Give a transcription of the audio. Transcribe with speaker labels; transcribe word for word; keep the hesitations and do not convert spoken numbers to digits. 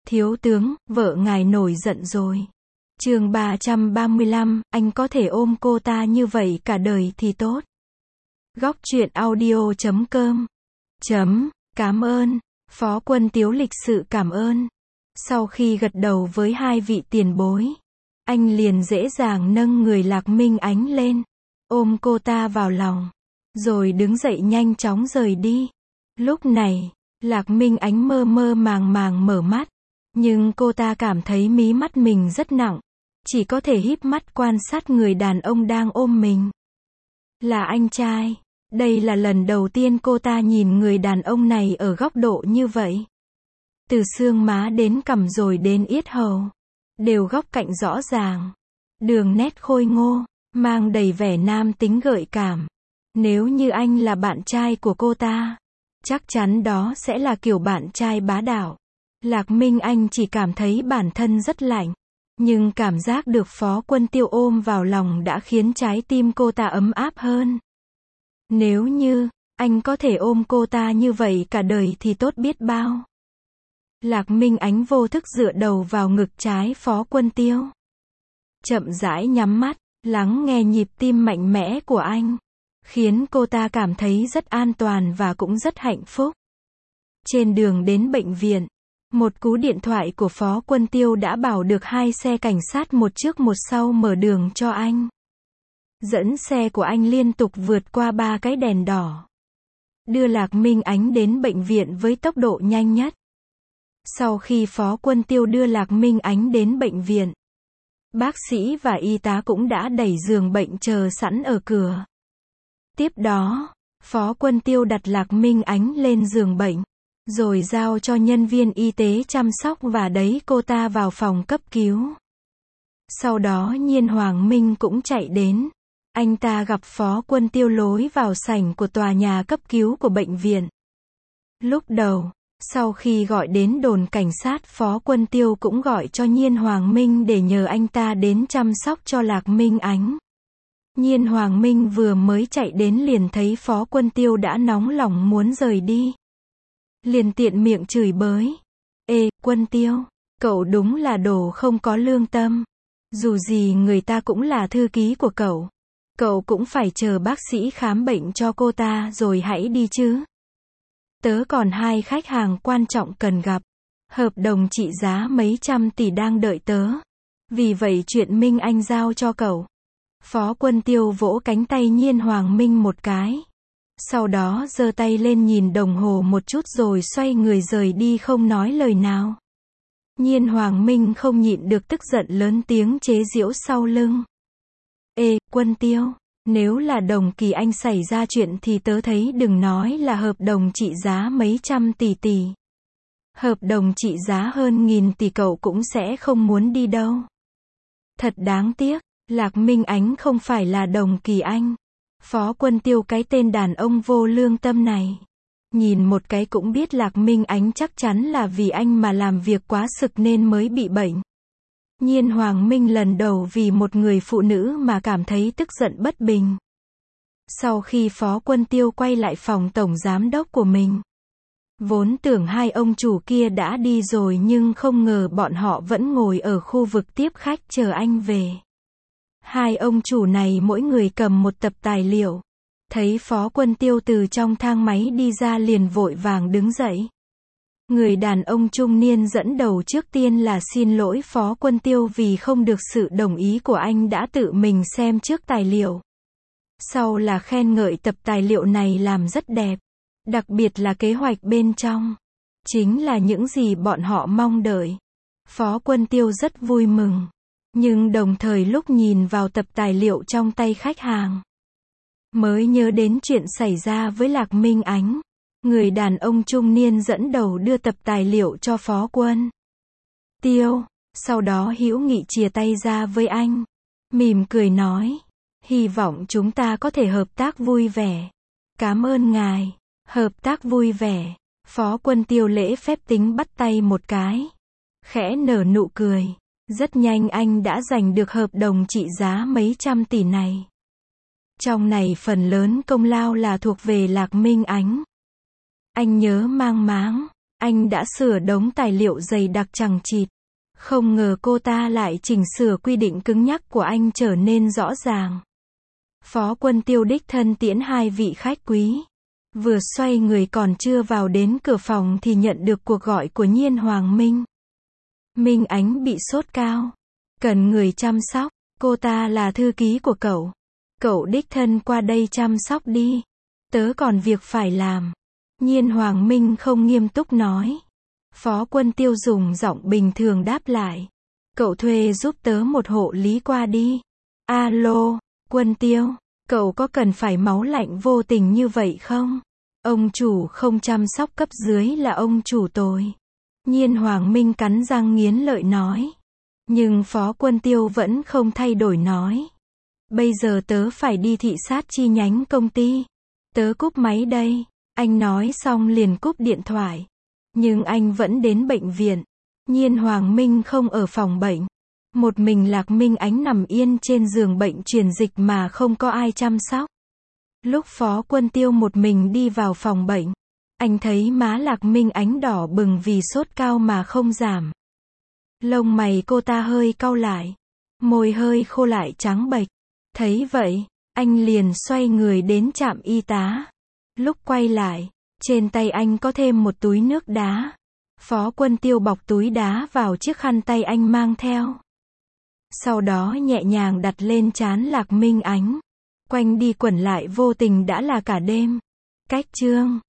Speaker 1: Thiếu tướng, vợ ngài nổi giận rồi. Chương ba trăm ba mươi lăm, anh có thể ôm cô ta như vậy cả đời thì tốt. Góc truyện audio chấm com. Chấm, cảm ơn. Phó Quân Tiếu lịch sự cảm ơn. Sau khi gật đầu với hai vị tiền bối, anh liền dễ dàng nâng người Lạc Minh Ánh lên, ôm cô ta vào lòng, rồi đứng dậy nhanh chóng rời đi. Lúc này, Lạc Minh Ánh mơ mơ màng màng mở mắt, nhưng cô ta cảm thấy mí mắt mình rất nặng, chỉ có thể híp mắt quan sát người đàn ông đang ôm mình. Là anh trai. Đây là lần đầu tiên cô ta nhìn người đàn ông này ở góc độ như vậy. Từ xương má đến cằm rồi đến yết hầu, đều góc cạnh rõ ràng, đường nét khôi ngô, mang đầy vẻ nam tính gợi cảm. Nếu như anh là bạn trai của cô ta, chắc chắn đó sẽ là kiểu bạn trai bá đạo. Lạc Minh Anh chỉ cảm thấy bản thân rất lạnh, nhưng cảm giác được Phó Quân Tiêu ôm vào lòng đã khiến trái tim cô ta ấm áp hơn. Nếu như anh có thể ôm cô ta như vậy cả đời thì tốt biết bao. Lạc Minh Ánh vô thức dựa đầu vào ngực trái Phó Quân Tiêu, chậm rãi nhắm mắt, lắng nghe nhịp tim mạnh mẽ của anh, khiến cô ta cảm thấy rất an toàn và cũng rất hạnh phúc. Trên đường đến bệnh viện, một cú điện thoại của Phó Quân Tiêu đã bảo được hai xe cảnh sát một trước một sau mở đường cho anh. Dẫn xe của anh liên tục vượt qua ba cái đèn đỏ, đưa Lạc Minh Ánh đến bệnh viện với tốc độ nhanh nhất. Sau khi Phó Quân Tiêu đưa Lạc Minh Ánh đến bệnh viện, bác sĩ và y tá cũng đã đẩy giường bệnh chờ sẵn ở cửa. Tiếp đó, Phó Quân Tiêu đặt Lạc Minh Ánh lên giường bệnh, rồi giao cho nhân viên y tế chăm sóc và đẩy cô ta vào phòng cấp cứu. Sau đó Nhiên Hoàng Minh cũng chạy đến. Anh ta gặp Phó Quân Tiêu lối vào sảnh của tòa nhà cấp cứu của bệnh viện. Lúc đầu, sau khi gọi đến đồn cảnh sát, Phó Quân Tiêu cũng gọi cho Nhiên Hoàng Minh để nhờ anh ta đến chăm sóc cho Lạc Minh Ánh. Nhiên Hoàng Minh vừa mới chạy đến liền thấy Phó Quân Tiêu đã nóng lòng muốn rời đi, liền tiện miệng chửi bới. Ê, Quân Tiêu, cậu đúng là đồ không có lương tâm. Dù gì người ta cũng là thư ký của cậu. Cậu cũng phải chờ bác sĩ khám bệnh cho cô ta rồi hãy đi chứ. Tớ còn hai khách hàng quan trọng cần gặp. Hợp đồng trị giá mấy trăm tỷ đang đợi tớ. Vì vậy chuyện Minh Anh giao cho cậu. Phó Quân Tiêu vỗ cánh tay Nhiên Hoàng Minh một cái. Sau đó giơ tay lên nhìn đồng hồ một chút rồi xoay người rời đi không nói lời nào. Nhiên Hoàng Minh không nhịn được tức giận lớn tiếng chế giễu sau lưng. Ê, Quân Tiêu, nếu là đồng kỳ anh xảy ra chuyện thì tớ thấy đừng nói là hợp đồng trị giá mấy trăm tỷ tỷ. Hợp đồng trị giá hơn nghìn tỷ cậu cũng sẽ không muốn đi đâu. Thật đáng tiếc, Lạc Minh Ánh không phải là đồng kỳ anh. Phó Quân Tiêu cái tên đàn ông vô lương tâm này. Nhìn một cái cũng biết Lạc Minh Ánh chắc chắn là vì anh mà làm việc quá sực nên mới bị bệnh. Nhiên Hoàng Minh lần đầu vì một người phụ nữ mà cảm thấy tức giận bất bình. Sau khi Phó Quân Tiêu quay lại phòng tổng giám đốc của mình, vốn tưởng hai ông chủ kia đã đi rồi nhưng không ngờ bọn họ vẫn ngồi ở khu vực tiếp khách chờ anh về. Hai ông chủ này mỗi người cầm một tập tài liệu. Thấy Phó Quân Tiêu từ trong thang máy đi ra liền vội vàng đứng dậy. Người đàn ông trung niên dẫn đầu trước tiên là xin lỗi Phó Quân Tiêu vì không được sự đồng ý của anh đã tự mình xem trước tài liệu. Sau là khen ngợi tập tài liệu này làm rất đẹp. Đặc biệt là kế hoạch bên trong. Chính là những gì bọn họ mong đợi. Phó Quân Tiêu rất vui mừng. Nhưng đồng thời lúc nhìn vào tập tài liệu trong tay khách hàng, mới nhớ đến chuyện xảy ra với Lạc Minh Ánh. Người đàn ông trung niên dẫn đầu đưa tập tài liệu cho Phó Quân Tiêu, sau đó hữu nghị chìa tay ra với anh, mỉm cười nói, hy vọng chúng ta có thể hợp tác vui vẻ. Cảm ơn ngài. Hợp tác vui vẻ. Phó Quân Tiêu lễ phép tính bắt tay một cái, khẽ nở nụ cười. Rất nhanh anh đã giành được hợp đồng trị giá mấy trăm tỷ này. Trong này phần lớn công lao là thuộc về Lạc Minh Ánh. Anh nhớ mang máng, Anh đã sửa đống tài liệu dày đặc chằng chịt. Không ngờ cô ta lại chỉnh sửa quy định cứng nhắc của anh trở nên rõ ràng. Phó Quân Tiêu đích thân tiễn hai vị khách quý. Vừa xoay người còn chưa vào đến cửa phòng thì nhận được cuộc gọi của Nhiên Hoàng Minh. Minh Ánh bị sốt cao. Cần người chăm sóc. Cô ta là thư ký của cậu. Cậu đích thân qua đây chăm sóc đi. Tớ còn việc phải làm. Nhiên Hoàng Minh không nghiêm túc nói. Phó Quân Tiêu dùng giọng bình thường đáp lại. Cậu thuê giúp tớ một hộ lý qua đi. Alo, Quân Tiêu, cậu có cần phải máu lạnh vô tình như vậy không? Ông chủ không chăm sóc cấp dưới là ông chủ tồi. Nhiên Hoàng Minh cắn răng nghiến lợi nói. Nhưng Phó Quân Tiêu vẫn không thay đổi nói. Bây giờ tớ phải đi thị sát chi nhánh công ty. Tớ cúp máy đây. Anh nói xong liền cúp điện thoại. Nhưng anh vẫn đến bệnh viện. Nhiên Hoàng Minh không ở phòng bệnh. Một mình Lạc Minh Ánh nằm yên trên giường bệnh truyền dịch mà không có ai chăm sóc. Lúc Phó Quân Tiêu một mình đi vào phòng bệnh, anh thấy má Lạc Minh Ánh đỏ bừng vì sốt cao mà không giảm. Lông mày cô ta hơi cau lại. Môi hơi khô lại trắng bệch. Thấy vậy, anh liền xoay người đến trạm y tá. Lúc quay lại, trên tay anh có thêm một túi nước đá. Phó Quân Tiêu bọc túi đá vào chiếc khăn tay anh mang theo. Sau đó nhẹ nhàng đặt lên trán Lạc Minh Ánh. Quanh đi quẩn lại vô tình đã là cả đêm. Cách chương